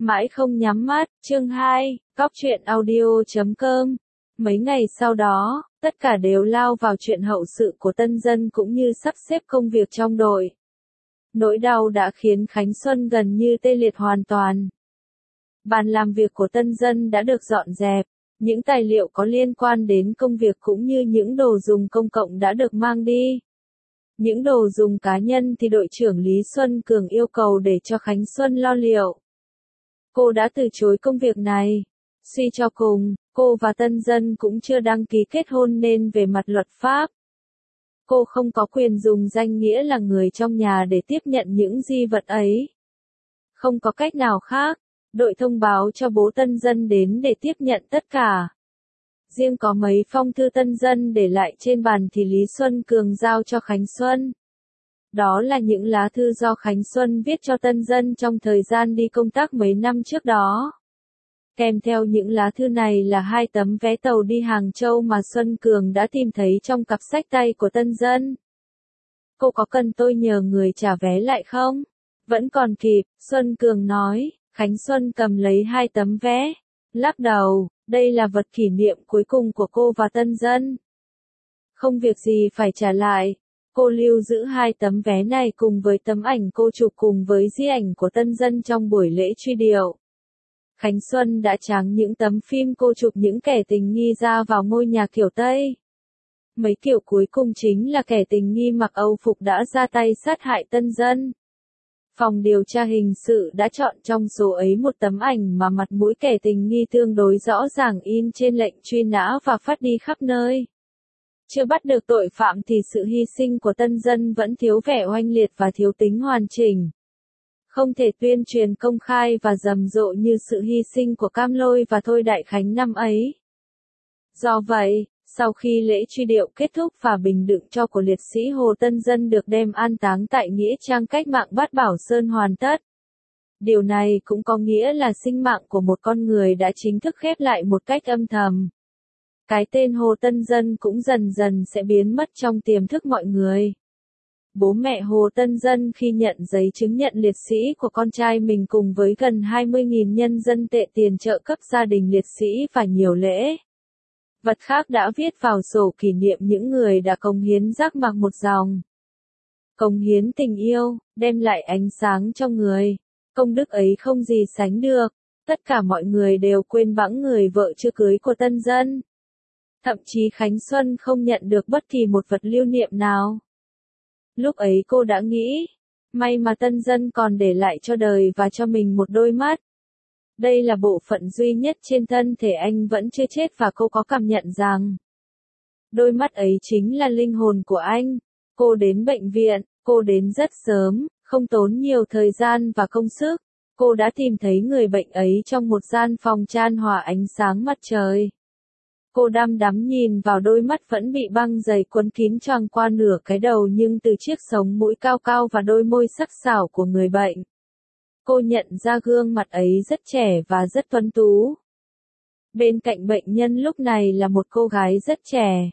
Mãi không nhắm mắt, chương 2, Cóc truyện audio.com. Mấy ngày sau đó, tất cả đều lao vào chuyện hậu sự của Tân Dân cũng như sắp xếp công việc trong đội. Nỗi đau đã khiến Khánh Xuân gần như tê liệt hoàn toàn. Bàn làm việc của Tân Dân đã được dọn dẹp, những tài liệu có liên quan đến công việc cũng như những đồ dùng công cộng đã được mang đi. Những đồ dùng cá nhân thì đội trưởng Lý Xuân Cường yêu cầu để cho Khánh Xuân lo liệu. Cô đã từ chối công việc này. Suy cho cùng, cô và Tân Dân cũng chưa đăng ký kết hôn nên về mặt luật pháp, cô không có quyền dùng danh nghĩa là người trong nhà để tiếp nhận những di vật ấy. Không có cách nào khác, đội thông báo cho bố Tân Dân đến để tiếp nhận tất cả. Riêng có mấy phong thư Tân Dân để lại trên bàn thì Lý Xuân Cường giao cho Khánh Xuân. Đó là những lá thư do Khánh Xuân viết cho Tân Dân trong thời gian đi công tác mấy năm trước đó. Kèm theo những lá thư này là 2 tấm vé tàu đi Hàng Châu mà Xuân Cường đã tìm thấy trong cặp sách tay của Tân Dân. Cô có cần tôi nhờ người trả vé lại không? Vẫn còn kịp, Xuân Cường nói. Khánh Xuân cầm lấy 2 tấm vé, lắc đầu, đây là vật kỷ niệm cuối cùng của cô và Tân Dân. Không việc gì phải trả lại. Cô lưu giữ 2 tấm vé này cùng với tấm ảnh cô chụp cùng với di ảnh của Tân Dân trong buổi lễ truy điệu. Khánh Xuân đã tráng những tấm phim cô chụp những kẻ tình nghi ra vào ngôi nhà kiểu Tây. Mấy kiểu cuối cùng chính là kẻ tình nghi mặc Âu phục đã ra tay sát hại Tân Dân. Phòng điều tra hình sự đã chọn trong số ấy một tấm ảnh mà mặt mũi kẻ tình nghi tương đối rõ ràng in trên lệnh truy nã và phát đi khắp nơi. Chưa bắt được tội phạm thì sự hy sinh của Tân Dân vẫn thiếu vẻ oanh liệt và thiếu tính hoàn chỉnh. Không thể tuyên truyền công khai và rầm rộ như sự hy sinh của Cam Lôi và Thôi Đại Khánh năm ấy. Do vậy, sau khi lễ truy điệu kết thúc và bình đựng tro của liệt sĩ Hồ Tân Dân được đem an táng tại nghĩa trang cách mạng Bát Bảo Sơn hoàn tất. Điều này cũng có nghĩa là sinh mạng của một con người đã chính thức khép lại một cách âm thầm. Cái tên Hồ Tân Dân cũng dần dần sẽ biến mất trong tiềm thức mọi người. Bố mẹ Hồ Tân Dân khi nhận giấy chứng nhận liệt sĩ của con trai mình cùng với gần 20.000 nhân dân tệ tiền trợ cấp gia đình liệt sĩ và nhiều lễ vật khác đã viết vào sổ kỷ niệm những người đã cống hiến rác mạc một dòng. Cống hiến tình yêu, đem lại ánh sáng cho người. Công đức ấy không gì sánh được. Tất cả mọi người đều quên bẵng người vợ chưa cưới của Tân Dân. Thậm chí Khánh Xuân không nhận được bất kỳ một vật lưu niệm nào. Lúc ấy cô đã nghĩ, may mà Tân Dân còn để lại cho đời và cho mình một đôi mắt. Đây là bộ phận duy nhất trên thân thể anh vẫn chưa chết và cô có cảm nhận rằng đôi mắt ấy chính là linh hồn của anh. Cô đến bệnh viện, cô đến rất sớm, không tốn nhiều thời gian và công sức. Cô đã tìm thấy người bệnh ấy trong một gian phòng chan hòa ánh sáng mặt trời. Cô đăm đắm nhìn vào đôi mắt vẫn bị băng dày quấn kín choàng qua nửa cái đầu nhưng từ chiếc sống mũi cao cao và đôi môi sắc sảo của người bệnh. Cô nhận ra gương mặt ấy rất trẻ và rất tuấn tú. Bên cạnh bệnh nhân lúc này là một cô gái rất trẻ.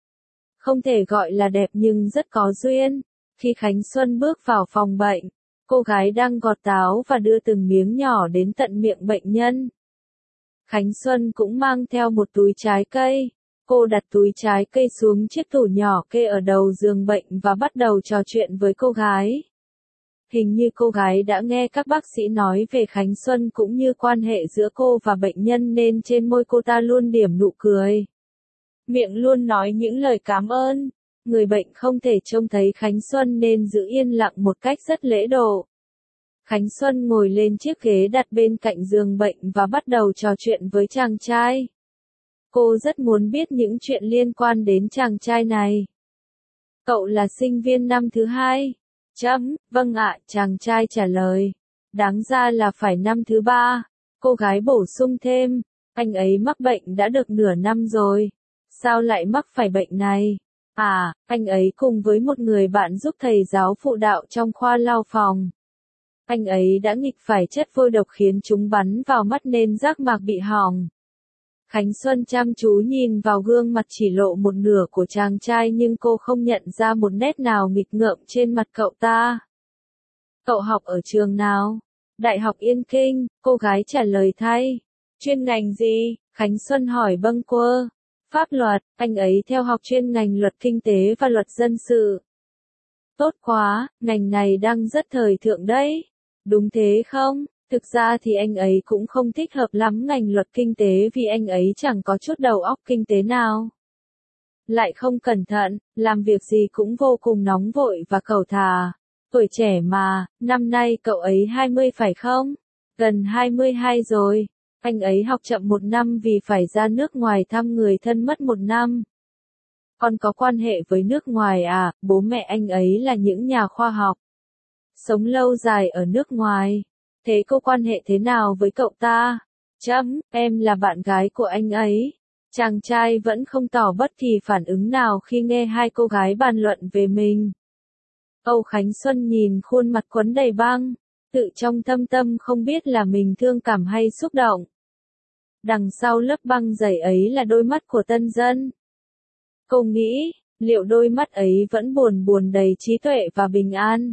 Không thể gọi là đẹp nhưng rất có duyên. Khi Khánh Xuân bước vào phòng bệnh, cô gái đang gọt táo và đưa từng miếng nhỏ đến tận miệng bệnh nhân. Khánh Xuân cũng mang theo một túi trái cây. Cô đặt túi trái cây xuống chiếc tủ nhỏ kê ở đầu giường bệnh và bắt đầu trò chuyện với cô gái. Hình như cô gái đã nghe các bác sĩ nói về Khánh Xuân cũng như quan hệ giữa cô và bệnh nhân nên trên môi cô ta luôn điểm nụ cười. Miệng luôn nói những lời cảm ơn. Người bệnh không thể trông thấy Khánh Xuân nên giữ yên lặng một cách rất lễ độ. Khánh Xuân ngồi lên chiếc ghế đặt bên cạnh giường bệnh và bắt đầu trò chuyện với chàng trai. Cô rất muốn biết những chuyện liên quan đến chàng trai này. Cậu là sinh viên năm thứ 2. Vâng ạ, chàng trai trả lời. Đáng ra là phải năm thứ 3. Cô gái bổ sung thêm. Anh ấy mắc bệnh đã được nửa năm rồi. Sao lại mắc phải bệnh này? À, anh ấy cùng với một người bạn giúp thầy giáo phụ đạo trong khoa lao phòng. Anh ấy đã nghịch phải chất vôi độc khiến chúng bắn vào mắt nên giác mạc bị hỏng. Khánh Xuân chăm chú nhìn vào gương mặt chỉ lộ một nửa của chàng trai nhưng cô không nhận ra một nét nào nghịch ngợm trên mặt cậu ta. Cậu học ở trường nào? Đại học Yên Kinh, cô gái trả lời thay. Chuyên ngành gì? Khánh Xuân hỏi bâng quơ. Pháp luật, anh ấy theo học chuyên ngành luật kinh tế và luật dân sự. Tốt quá, ngành này đang rất thời thượng đấy. Đúng thế không? Thực ra thì anh ấy cũng không thích hợp lắm ngành luật kinh tế vì anh ấy chẳng có chút đầu óc kinh tế nào. Lại không cẩn thận, làm việc gì cũng vô cùng nóng vội và cẩu thả. Tuổi trẻ mà, năm nay cậu ấy 20 phải không? Gần 22 rồi. Anh ấy học chậm 1 năm vì phải ra nước ngoài thăm người thân mất 1 năm. Còn có quan hệ với nước ngoài à? Bố mẹ anh ấy là những nhà khoa học. Sống lâu dài ở nước ngoài. Thế cô quan hệ thế nào với cậu ta? Em là bạn gái của anh ấy. Chàng trai vẫn không tỏ bất kỳ phản ứng nào khi nghe hai cô gái bàn luận về mình. Âu Khánh Xuân nhìn khuôn mặt quấn đầy băng, tự trong thâm tâm không biết là mình thương cảm hay xúc động. Đằng sau lớp băng dày ấy là đôi mắt của Tân Dân. Cô nghĩ, liệu đôi mắt ấy vẫn buồn buồn đầy trí tuệ và bình an?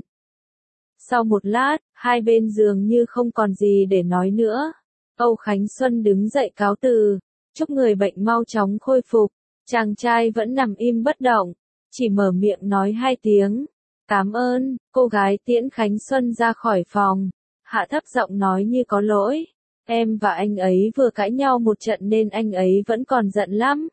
Sau một lát, hai bên dường như không còn gì để nói nữa. Âu Khánh Xuân đứng dậy cáo từ, chúc người bệnh mau chóng khôi phục. Chàng trai vẫn nằm im bất động, chỉ mở miệng nói 2 tiếng. Cảm ơn, cô gái tiễn Khánh Xuân ra khỏi phòng. Hạ thấp giọng nói như có lỗi. Em và anh ấy vừa cãi nhau một trận nên anh ấy vẫn còn giận lắm.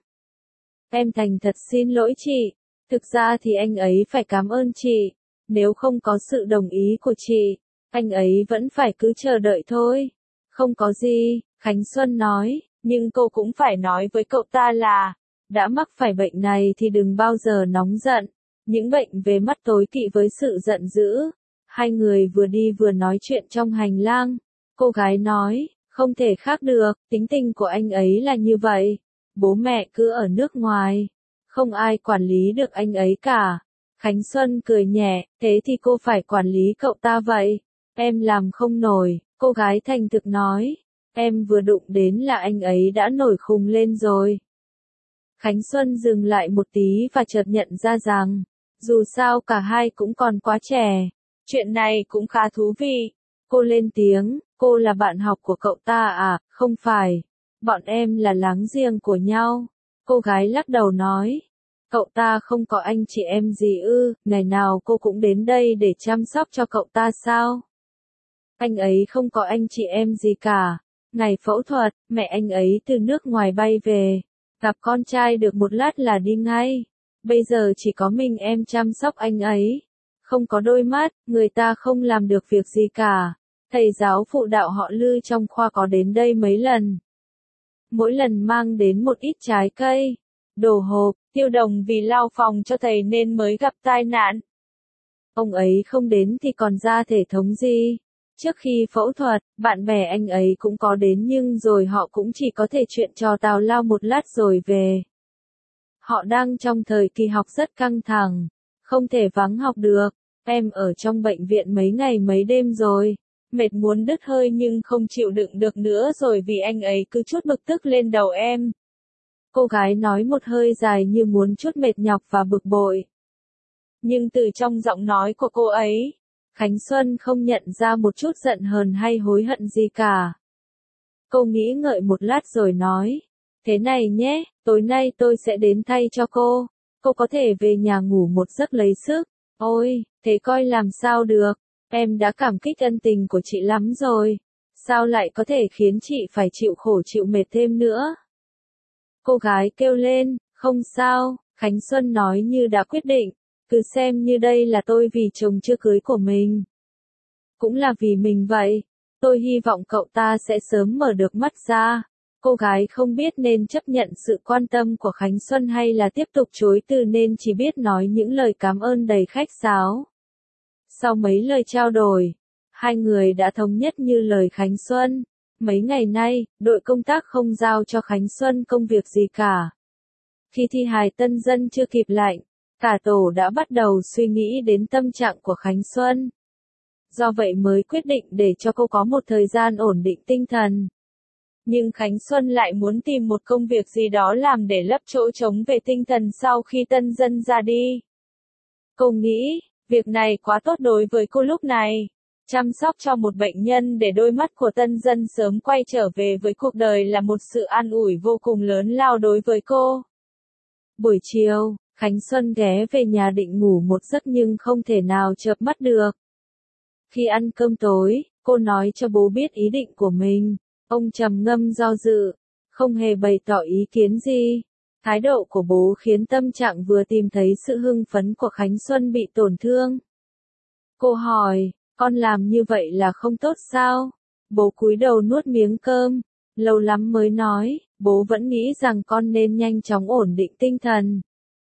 Em thành thật xin lỗi chị. Thực ra thì anh ấy phải cảm ơn chị. Nếu không có sự đồng ý của chị, anh ấy vẫn phải cứ chờ đợi thôi. Không có gì, Khánh Xuân nói, nhưng cô cũng phải nói với cậu ta là, đã mắc phải bệnh này thì đừng bao giờ nóng giận. Những bệnh về mắt tối kỵ với sự giận dữ. Hai người vừa đi vừa nói chuyện trong hành lang. Cô gái nói, không thể khác được, tính tình của anh ấy là như vậy. Bố mẹ cứ ở nước ngoài, không ai quản lý được anh ấy cả. Khánh Xuân cười nhẹ, thế thì cô phải quản lý cậu ta vậy. Em làm không nổi, cô gái thành thực nói. Em vừa đụng đến là anh ấy đã nổi khùng lên rồi. Khánh Xuân dừng lại một tí và chợt nhận ra rằng, dù sao cả hai cũng còn quá trẻ. Chuyện này cũng khá thú vị. Cô lên tiếng, cô là bạn học của cậu ta à? Không phải. Bọn em là láng giềng của nhau. Cô gái lắc đầu nói. Cậu ta không có anh chị em gì ư? Ngày nào cô cũng đến đây để chăm sóc cho cậu ta sao? Anh ấy không có anh chị em gì cả. Ngày phẫu thuật, mẹ anh ấy từ nước ngoài bay về. Gặp con trai được một lát là đi ngay. Bây giờ chỉ có mình em chăm sóc anh ấy. Không có đôi mắt, người ta không làm được việc gì cả. Thầy giáo phụ đạo họ Lư trong khoa có đến đây mấy lần. Mỗi lần mang đến một ít trái cây, đồ hộp, tiêu đồng vì lao phòng cho thầy nên mới gặp tai nạn. Ông ấy không đến thì còn ra thể thống gì. Trước khi phẫu thuật, bạn bè anh ấy cũng có đến nhưng rồi họ cũng chỉ có thể chuyện trò tào lao một lát rồi về. Họ đang trong thời kỳ học rất căng thẳng, không thể vắng học được. Em ở trong bệnh viện mấy ngày mấy đêm rồi, mệt muốn đứt hơi nhưng không chịu đựng được nữa rồi vì anh ấy cứ trút bực tức lên đầu em. Cô gái nói một hơi dài như muốn trút mệt nhọc và bực bội. Nhưng từ trong giọng nói của cô ấy, Khánh Xuân không nhận ra một chút giận hờn hay hối hận gì cả. Cô nghĩ ngợi một lát rồi nói, thế này nhé, tối nay tôi sẽ đến thay cho cô. Cô có thể về nhà ngủ một giấc lấy sức. Ôi, thế coi làm sao được, em đã cảm kích ân tình của chị lắm rồi. Sao lại có thể khiến chị phải chịu khổ chịu mệt thêm nữa? Cô gái kêu lên, không sao, Khánh Xuân nói như đã quyết định. Cứ xem như đây là tôi vì chồng chưa cưới của mình. Cũng là vì mình vậy. Tôi hy vọng cậu ta sẽ sớm mở được mắt ra. Cô gái không biết nên chấp nhận sự quan tâm của Khánh Xuân hay là tiếp tục chối từ nên chỉ biết nói những lời cảm ơn đầy khách sáo. Sau mấy lời trao đổi, hai người đã thống nhất như lời Khánh Xuân. Mấy ngày nay, đội công tác không giao cho Khánh Xuân công việc gì cả. Khi thi hài Tân Dân chưa kịp lạnh, cả tổ đã bắt đầu suy nghĩ đến tâm trạng của Khánh Xuân. Do vậy mới quyết định để cho cô có một thời gian ổn định tinh thần. Nhưng Khánh Xuân lại muốn tìm một công việc gì đó làm để lấp chỗ trống về tinh thần sau khi Tân Dân ra đi. Cô nghĩ, việc này quá tốt đối với cô lúc này. Chăm sóc cho một bệnh nhân để đôi mắt của tân dân sớm quay trở về với cuộc đời là một sự an ủi vô cùng lớn lao đối với cô. Buổi chiều, Khánh Xuân ghé về nhà định ngủ một giấc nhưng không thể nào chợp mắt được. Khi ăn cơm tối, cô nói cho bố biết ý định của mình. Ông trầm ngâm do dự, không hề bày tỏ ý kiến gì. Thái độ của bố khiến tâm trạng vừa tìm thấy sự hưng phấn của Khánh Xuân bị tổn thương. Cô hỏi, con làm như vậy là không tốt sao? Bố cúi đầu nuốt miếng cơm, lâu lắm mới nói, bố vẫn nghĩ rằng con nên nhanh chóng ổn định tinh thần.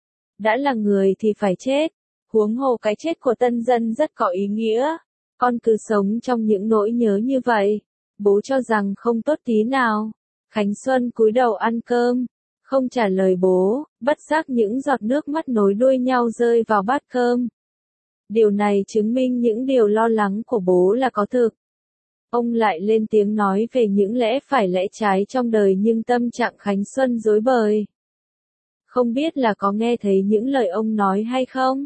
Đã là người thì phải chết, huống hồ cái chết của tân dân rất có ý nghĩa. Con cứ sống trong những nỗi nhớ như vậy, bố cho rằng không tốt tí nào. Khánh Xuân cúi đầu ăn cơm, không trả lời bố, bất giác những giọt nước mắt nối đuôi nhau rơi vào bát cơm. Điều này chứng minh những điều lo lắng của bố là có thực. Ông lại lên tiếng nói về những lẽ phải lẽ trái trong đời nhưng tâm trạng Khánh Xuân rối bời. Không biết là có nghe thấy những lời ông nói hay không?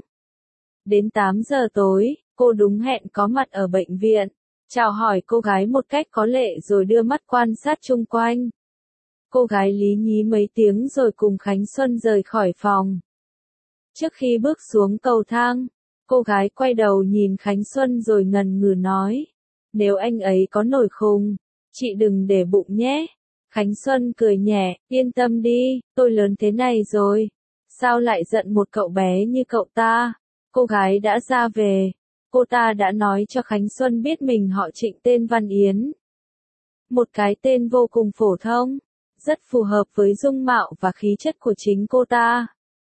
Đến 8 giờ tối, cô đúng hẹn có mặt ở bệnh viện, chào hỏi cô gái một cách có lệ rồi đưa mắt quan sát chung quanh. Cô gái lý nhí mấy tiếng rồi cùng Khánh Xuân rời khỏi phòng. Trước khi bước xuống cầu thang, cô gái quay đầu nhìn Khánh Xuân rồi ngần ngừ nói, nếu anh ấy có nổi khùng, chị đừng để bụng nhé. Khánh Xuân cười nhẹ, yên tâm đi, tôi lớn thế này rồi, sao lại giận một cậu bé như cậu ta. Cô gái đã ra về, cô ta đã nói cho Khánh Xuân biết mình họ Trịnh tên Văn Yến. Một cái tên vô cùng phổ thông, rất phù hợp với dung mạo và khí chất của chính cô ta.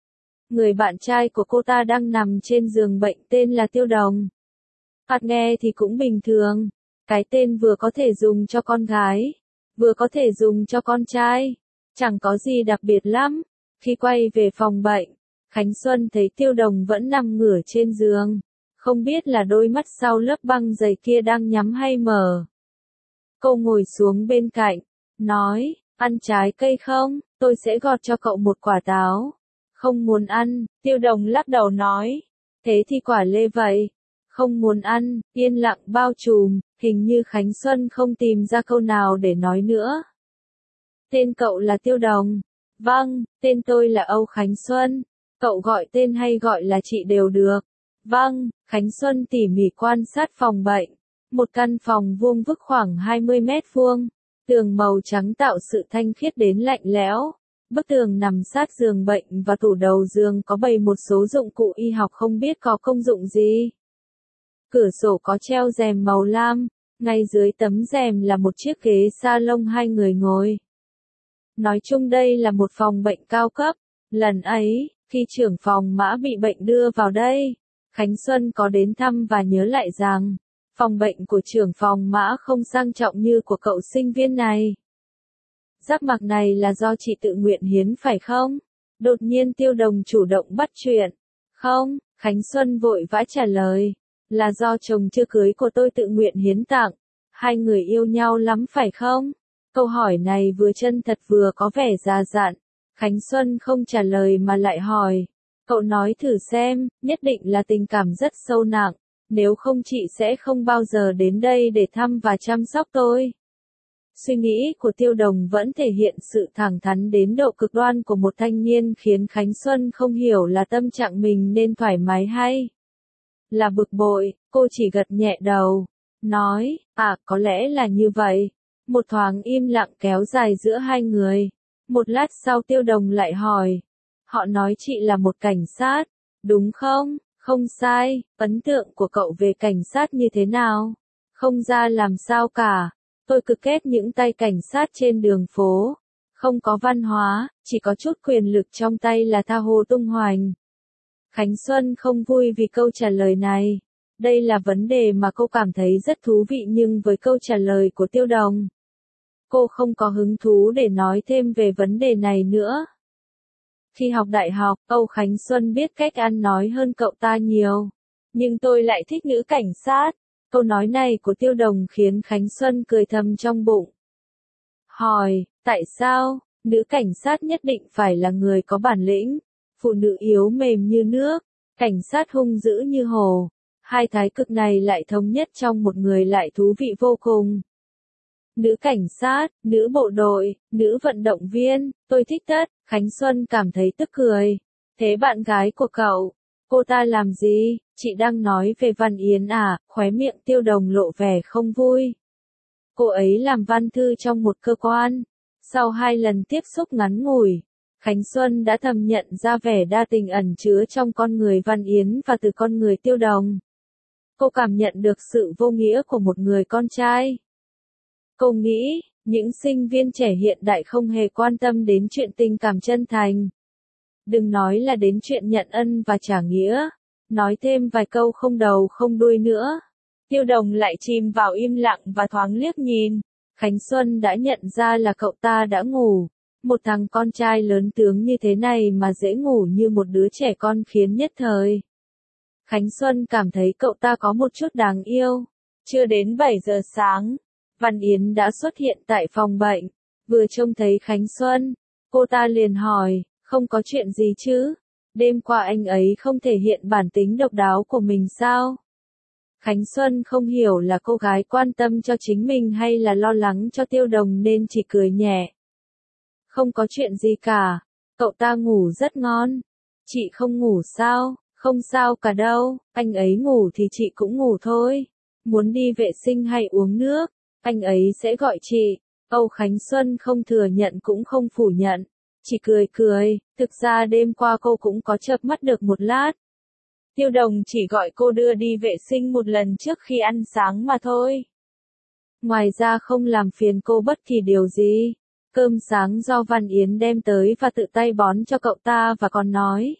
Người bạn trai của cô ta đang nằm trên giường bệnh tên là Tiêu Đồng. Thoạt nghe thì cũng bình thường, cái tên vừa có thể dùng cho con gái, vừa có thể dùng cho con trai, chẳng có gì đặc biệt lắm. Khi quay về phòng bệnh, Khánh Xuân thấy Tiêu Đồng vẫn nằm ngửa trên giường, không biết là đôi mắt sau lớp băng dày kia đang nhắm hay mở. Cô ngồi xuống bên cạnh, nói, ăn trái cây không, tôi sẽ gọt cho cậu một quả táo. Không muốn ăn, Tiêu Đồng lắc đầu nói, thế thì quả lê vậy. Không muốn ăn, yên lặng bao trùm, hình như Khánh Xuân không tìm ra câu nào để nói nữa. Tên cậu là Tiêu Đồng. Vâng, tên tôi là Âu Khánh Xuân. Cậu gọi tên hay gọi là chị đều được. Vâng, Khánh Xuân tỉ mỉ quan sát phòng bệnh. Một căn phòng vuông vức khoảng 20 mét vuông. Tường màu trắng tạo sự thanh khiết đến lạnh lẽo. Bức tường nằm sát giường bệnh và tủ đầu giường có bày một số dụng cụ y học không biết có công dụng gì. Cửa sổ có treo rèm màu lam, ngay dưới tấm rèm là một chiếc ghế salon hai người ngồi. Nói chung đây là một phòng bệnh cao cấp. Lần ấy, khi trưởng phòng Mã bị bệnh đưa vào đây, Khánh Xuân có đến thăm và nhớ lại rằng, phòng bệnh của trưởng phòng Mã không sang trọng như của cậu sinh viên này. Giác mạc này là do chị tự nguyện hiến phải không? Đột nhiên Tiêu Đồng chủ động bắt chuyện. Không, Khánh Xuân vội vã trả lời. Là do chồng chưa cưới của tôi tự nguyện hiến tặng. Hai người yêu nhau lắm phải không? Câu hỏi này vừa chân thật vừa có vẻ già dặn. Khánh Xuân không trả lời mà lại hỏi. Cậu nói thử xem, nhất định là tình cảm rất sâu nặng. Nếu không chị sẽ không bao giờ đến đây để thăm và chăm sóc tôi. Suy nghĩ của Tiêu Đồng vẫn thể hiện sự thẳng thắn đến độ cực đoan của một thanh niên khiến Khánh Xuân không hiểu là tâm trạng mình nên thoải mái hay là bực bội. Cô chỉ gật nhẹ đầu, nói, có lẽ là như vậy. Một thoáng im lặng kéo dài giữa hai người. Một lát sau Tiêu Đồng lại hỏi, họ nói chị là một cảnh sát, đúng không? Không sai, ấn tượng của cậu về cảnh sát như thế nào? Không ra làm sao cả. Tôi cực ghét những tay cảnh sát trên đường phố. Không có văn hóa, chỉ có chút quyền lực trong tay là tha hồ tung hoành. Khánh Xuân không vui vì câu trả lời này. Đây là vấn đề mà cô cảm thấy rất thú vị nhưng với câu trả lời của Tiêu Đồng, cô không có hứng thú để nói thêm về vấn đề này nữa. Khi học đại học, Âu Khánh Xuân biết cách ăn nói hơn cậu ta nhiều. Nhưng tôi lại thích nữ cảnh sát. Câu nói này của Tiêu Đồng khiến Khánh Xuân cười thầm trong bụng. Hỏi, tại sao, nữ cảnh sát nhất định phải là người có bản lĩnh, phụ nữ yếu mềm như nước, cảnh sát hung dữ như hổ, Hai thái cực này lại thống nhất trong một người lại thú vị vô cùng. Nữ cảnh sát, nữ bộ đội, nữ vận động viên, tôi thích tất, Khánh Xuân cảm thấy tức cười. Thế bạn gái của cậu, cô ta làm gì? Chị đang nói về Văn Yến à? Khóe miệng Tiêu Đồng lộ vẻ không vui. Cô ấy làm văn thư trong một cơ quan. Sau 2 lần tiếp xúc ngắn ngủi, Khánh Xuân đã thầm nhận ra vẻ đa tình ẩn chứa trong con người Văn Yến và từ con người Tiêu Đồng. Cô cảm nhận được sự vô nghĩa của một người con trai. Cô nghĩ, những sinh viên trẻ hiện đại không hề quan tâm đến chuyện tình cảm chân thành. Đừng nói là đến chuyện nhận ân và trả nghĩa. Nói thêm vài câu không đầu không đuôi nữa. Tiêu Đồng lại chìm vào im lặng và thoáng liếc nhìn. Khánh Xuân đã nhận ra là cậu ta đã ngủ. Một thằng con trai lớn tướng như thế này mà dễ ngủ như một đứa trẻ con khiến nhất thời. Khánh Xuân cảm thấy cậu ta có một chút đáng yêu. Chưa đến 7 giờ sáng, Văn Yến đã xuất hiện tại phòng bệnh. Vừa trông thấy Khánh Xuân, cô ta liền hỏi, không có chuyện gì chứ? Đêm qua anh ấy không thể hiện bản tính độc đáo của mình sao? Khánh Xuân không hiểu là cô gái quan tâm cho chính mình hay là lo lắng cho Tiêu Đồng nên chỉ cười nhẹ. Không có chuyện gì cả, cậu ta ngủ rất ngon. Chị không ngủ sao? Không sao cả đâu, anh ấy ngủ thì chị cũng ngủ thôi. Muốn đi vệ sinh hay uống nước, anh ấy sẽ gọi chị. Âu Khánh Xuân không thừa nhận cũng không phủ nhận. Chỉ cười cười, thực ra đêm qua cô cũng có chợp mắt được một lát. Tiêu Đồng chỉ gọi cô đưa đi vệ sinh một lần trước khi ăn sáng mà thôi. Ngoài ra không làm phiền cô bất kỳ điều gì. Cơm sáng do Văn Yến đem tới và tự tay bón cho cậu ta và còn nói.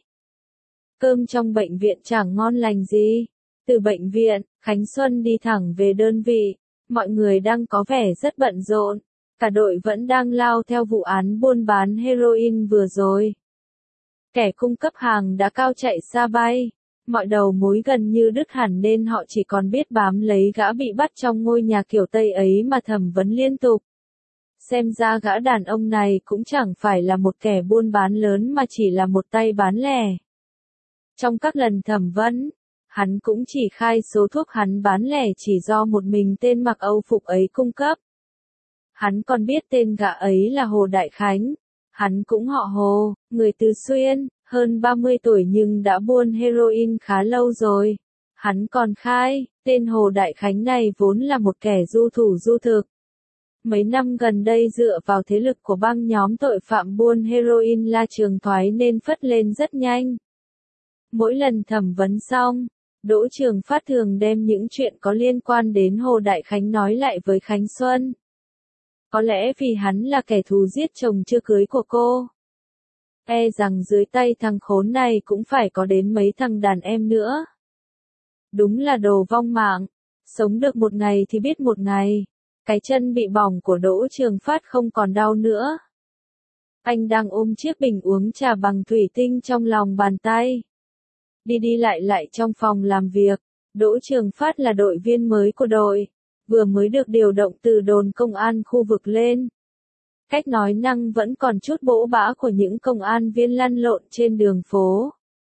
Cơm trong bệnh viện chẳng ngon lành gì. Từ bệnh viện, Khánh Xuân đi thẳng về đơn vị. Mọi người đang có vẻ rất bận rộn. Cả đội vẫn đang lao theo vụ án buôn bán heroin vừa rồi. Kẻ cung cấp hàng đã cao chạy xa bay. Mọi đầu mối gần như đứt hẳn nên họ chỉ còn biết bám lấy gã bị bắt trong ngôi nhà kiểu Tây ấy mà thẩm vấn liên tục. Xem ra gã đàn ông này cũng chẳng phải là một kẻ buôn bán lớn mà chỉ là một tay bán lẻ. Trong các lần thẩm vấn, hắn cũng chỉ khai số thuốc hắn bán lẻ chỉ do một mình tên mặc Âu phục ấy cung cấp. Hắn còn biết tên gã ấy là Hồ Đại Khánh. Hắn cũng họ Hồ, người Từ Xuyên, hơn 30 tuổi nhưng đã buôn heroin khá lâu rồi. Hắn còn khai, tên Hồ Đại Khánh này vốn là một kẻ du thủ du thực. Mấy năm gần đây dựa vào thế lực của băng nhóm tội phạm buôn heroin La Trường Thoái nên phất lên rất nhanh. Mỗi lần thẩm vấn xong, Đỗ Trường Phát thường đem những chuyện có liên quan đến Hồ Đại Khánh nói lại với Khánh Xuân. Có lẽ vì hắn là kẻ thù giết chồng chưa cưới của cô. E rằng dưới tay thằng khốn này cũng phải có đến mấy thằng đàn em nữa. Đúng là đồ vong mạng. Sống được một ngày thì biết một ngày. Cái chân bị bỏng của Đỗ Trường Phát không còn đau nữa. Anh đang ôm chiếc bình uống trà bằng thủy tinh trong lòng bàn tay. Đi đi lại lại trong phòng làm việc. Đỗ Trường Phát là đội viên mới của đội. Vừa mới được điều động từ đồn công an khu vực lên. Cách nói năng vẫn còn chút bỗ bã của những công an viên lăn lộn trên đường phố.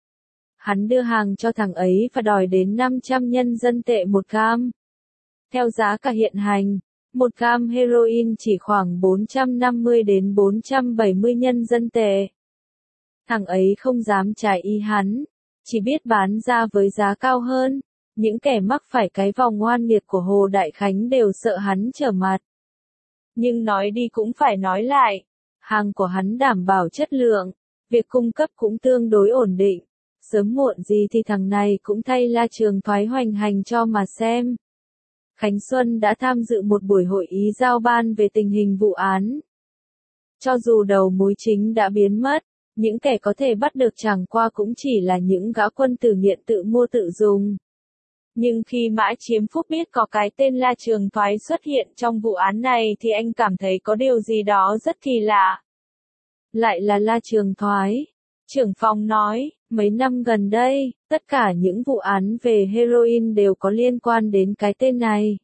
Hắn đưa hàng cho thằng ấy và đòi đến 500 nhân dân tệ một gam. Theo giá cả hiện hành, một gam heroin chỉ khoảng 450 đến 470 nhân dân tệ. Thằng ấy không dám trái ý hắn, chỉ biết bán ra với giá cao hơn. Những kẻ mắc phải cái vòng oan nghiệt của Hồ Đại Khánh đều sợ hắn trở mặt. Nhưng nói đi cũng phải nói lại, hàng của hắn đảm bảo chất lượng, việc cung cấp cũng tương đối ổn định. Sớm muộn gì thì thằng này cũng thay La Trường Thoái hoành hành cho mà xem. Khánh Xuân đã tham dự một buổi hội ý giao ban về tình hình vụ án. Cho dù đầu mối chính đã biến mất, những kẻ có thể bắt được chẳng qua cũng chỉ là những gã quân tử nghiện tự mua tự dùng. Nhưng khi Mã Chiếm Phúc biết có cái tên La Trường Thoái xuất hiện trong vụ án này thì anh cảm thấy có điều gì đó rất kỳ lạ. Lại là La Trường Thoái. Trưởng phòng nói, mấy năm gần đây, tất cả những vụ án về heroin đều có liên quan đến cái tên này.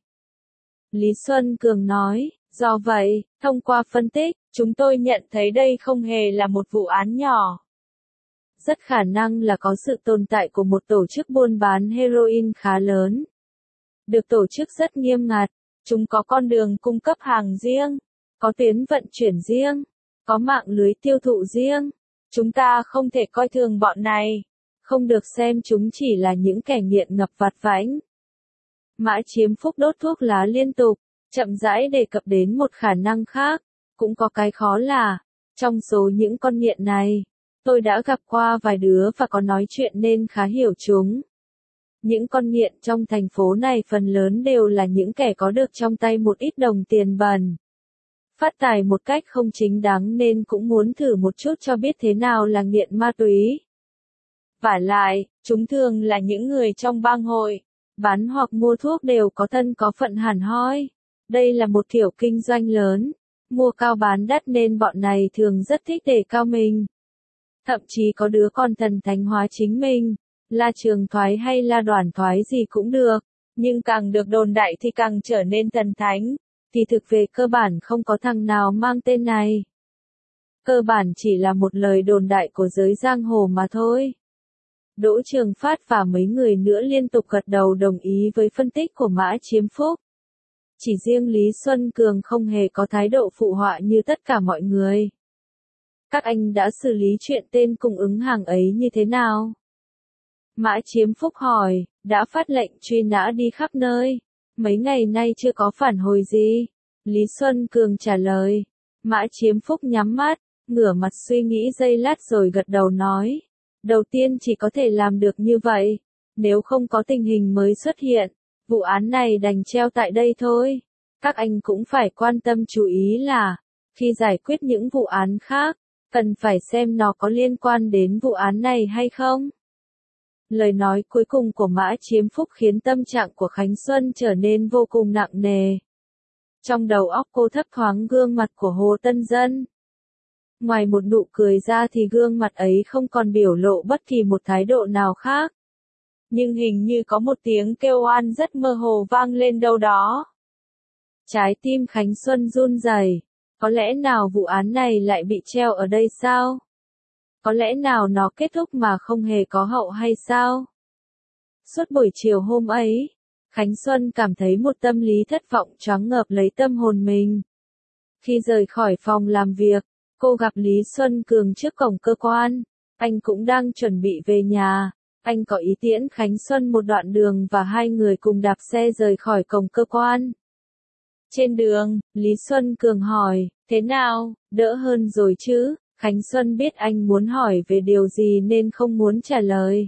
Lý Xuân Cường nói, do vậy, thông qua phân tích, chúng tôi nhận thấy đây không hề là một vụ án nhỏ. rất khả năng là có sự tồn tại của một tổ chức buôn bán heroin khá lớn. Được tổ chức rất nghiêm ngặt, chúng có con đường cung cấp hàng riêng, có tuyến vận chuyển riêng, có mạng lưới tiêu thụ riêng. Chúng ta không thể coi thường bọn này, không được xem chúng chỉ là những kẻ nghiện ngập vặt vãnh. Mã Chiếm Phúc đốt thuốc lá liên tục, chậm rãi đề cập đến một khả năng khác, cũng có cái khó là, trong số những con nghiện này, tôi đã gặp qua vài đứa và có nói chuyện nên khá hiểu chúng. Những con nghiện trong thành phố này phần lớn đều là những kẻ có được trong tay một ít đồng tiền bẩn. Phát tài một cách không chính đáng nên cũng muốn thử một chút cho biết thế nào là nghiện ma túy. Vả lại, chúng thường là những người trong bang hội, bán hoặc mua thuốc đều có thân có phận hẳn hoi. Đây là một kiểu kinh doanh lớn, mua cao bán đắt nên bọn này thường rất thích đề cao mình. Thậm chí có đứa còn thần thánh hóa chính mình, là trường thoái hay là đoàn thoái gì cũng được, nhưng càng được đồn đại thì càng trở nên thần thánh, thì thực về cơ bản không có thằng nào mang tên này. Cơ bản chỉ là một lời đồn đại của giới giang hồ mà thôi. Đỗ Trường Phát và mấy người nữa liên tục gật đầu đồng ý với phân tích của Mã Chiếm Phúc. Chỉ riêng Lý Xuân Cường không hề có thái độ phụ họa như tất cả mọi người. Các anh đã xử lý chuyện tên cung ứng hàng ấy như thế nào? Mã Chiếm Phúc hỏi, đã phát lệnh truy nã đi khắp nơi. Mấy ngày nay chưa có phản hồi gì. Lý Xuân Cường trả lời. Mã Chiếm Phúc nhắm mắt, ngửa mặt suy nghĩ giây lát rồi gật đầu nói. Đầu tiên chỉ có thể làm được như vậy. Nếu không có tình hình mới xuất hiện, vụ án này đành treo tại đây thôi. Các anh cũng phải quan tâm chú ý là, khi giải quyết những vụ án khác, cần phải xem nó có liên quan đến vụ án này hay không. Lời nói cuối cùng của Mã Chiếm Phúc khiến tâm trạng của Khánh Xuân trở nên vô cùng nặng nề. Trong đầu óc cô thấp thoáng gương mặt của Hồ Tân Dân. Ngoài một nụ cười ra thì gương mặt ấy không còn biểu lộ bất kỳ một thái độ nào khác. Nhưng hình như có một tiếng kêu oan rất mơ hồ vang lên đâu đó. Trái tim Khánh Xuân run rẩy. Có lẽ nào vụ án này lại bị treo ở đây sao? Có lẽ nào nó kết thúc mà không hề có hậu hay sao? Suốt buổi chiều hôm ấy, Khánh Xuân cảm thấy một tâm lý thất vọng choáng ngợp lấy tâm hồn mình. Khi rời khỏi phòng làm việc, cô gặp Lý Xuân Cường trước cổng cơ quan. Anh cũng đang chuẩn bị về nhà. Anh có ý tiễn Khánh Xuân một đoạn đường và hai người cùng đạp xe rời khỏi cổng cơ quan. Trên đường, Lý Xuân Cường hỏi, thế nào, đỡ hơn rồi chứ? Khánh Xuân biết anh muốn hỏi về điều gì nên không muốn trả lời.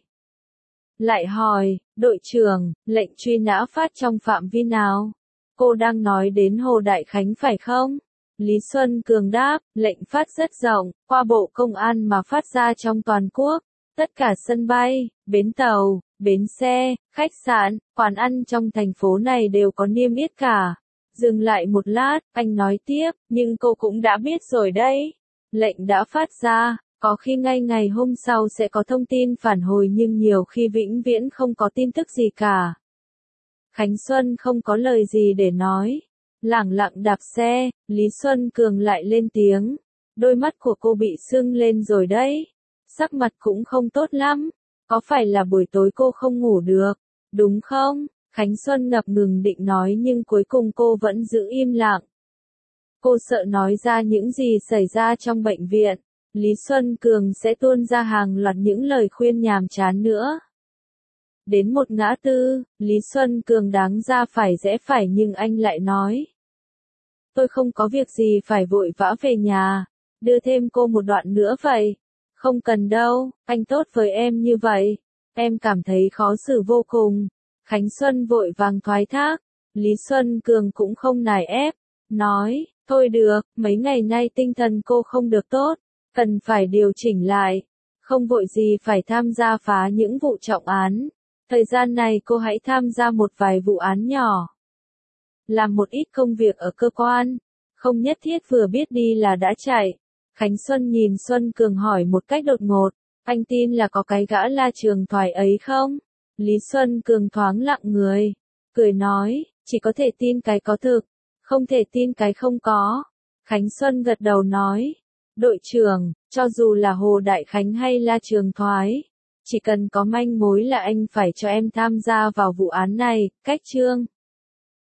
Lại hỏi, đội trưởng, lệnh truy nã phát trong phạm vi nào? Cô đang nói đến Hồ Đại Khánh phải không? Lý Xuân Cường đáp, lệnh phát rất rộng, qua Bộ Công an mà phát ra trong toàn quốc. Tất cả sân bay, bến tàu, bến xe, khách sạn, quán ăn trong thành phố này đều có niêm yết cả. Dừng lại một lát, anh nói tiếp, nhưng cô cũng đã biết rồi đấy. Lệnh đã phát ra, có khi ngay ngày hôm sau sẽ có thông tin phản hồi nhưng nhiều khi vĩnh viễn không có tin tức gì cả. Khánh Xuân không có lời gì để nói. Lẳng lặng đạp xe, Lý Xuân Cường lại lên tiếng. Đôi mắt của cô bị sưng lên rồi đấy. Sắc mặt cũng không tốt lắm. Có phải là buổi tối cô không ngủ được, đúng không? Khánh Xuân ngập ngừng định nói nhưng cuối cùng cô vẫn giữ im lặng. Cô sợ nói ra những gì xảy ra trong bệnh viện. Lý Xuân Cường sẽ tuôn ra hàng loạt những lời khuyên nhàm chán nữa. Đến một ngã tư, Lý Xuân Cường đáng ra phải rẽ phải nhưng anh lại nói. Tôi không có việc gì phải vội vã về nhà, đưa thêm cô một đoạn nữa vậy. Không cần đâu, anh tốt với em như vậy. Em cảm thấy khó xử vô cùng. Khánh Xuân vội vàng thoái thác. Lý Xuân Cường cũng không nài ép. Nói, thôi được, mấy ngày nay tinh thần cô không được tốt. Cần phải điều chỉnh lại. Không vội gì phải tham gia phá những vụ trọng án. Thời gian này cô hãy tham gia một vài vụ án nhỏ. Làm một ít công việc ở cơ quan. Không nhất thiết vừa biết đi là đã chạy. Khánh Xuân nhìn Xuân Cường hỏi một cách đột ngột. Anh tin là có cái gã La Trường Thoại ấy không? Lý Xuân Cường thoáng lặng người. Cười nói, chỉ có thể tin cái có thực. Không thể tin cái không có. Khánh Xuân gật đầu nói. Đội trưởng, cho dù là Hồ Đại Khánh hay La Trường Thoái, chỉ cần có manh mối là anh phải cho em tham gia vào vụ án này, cách Trương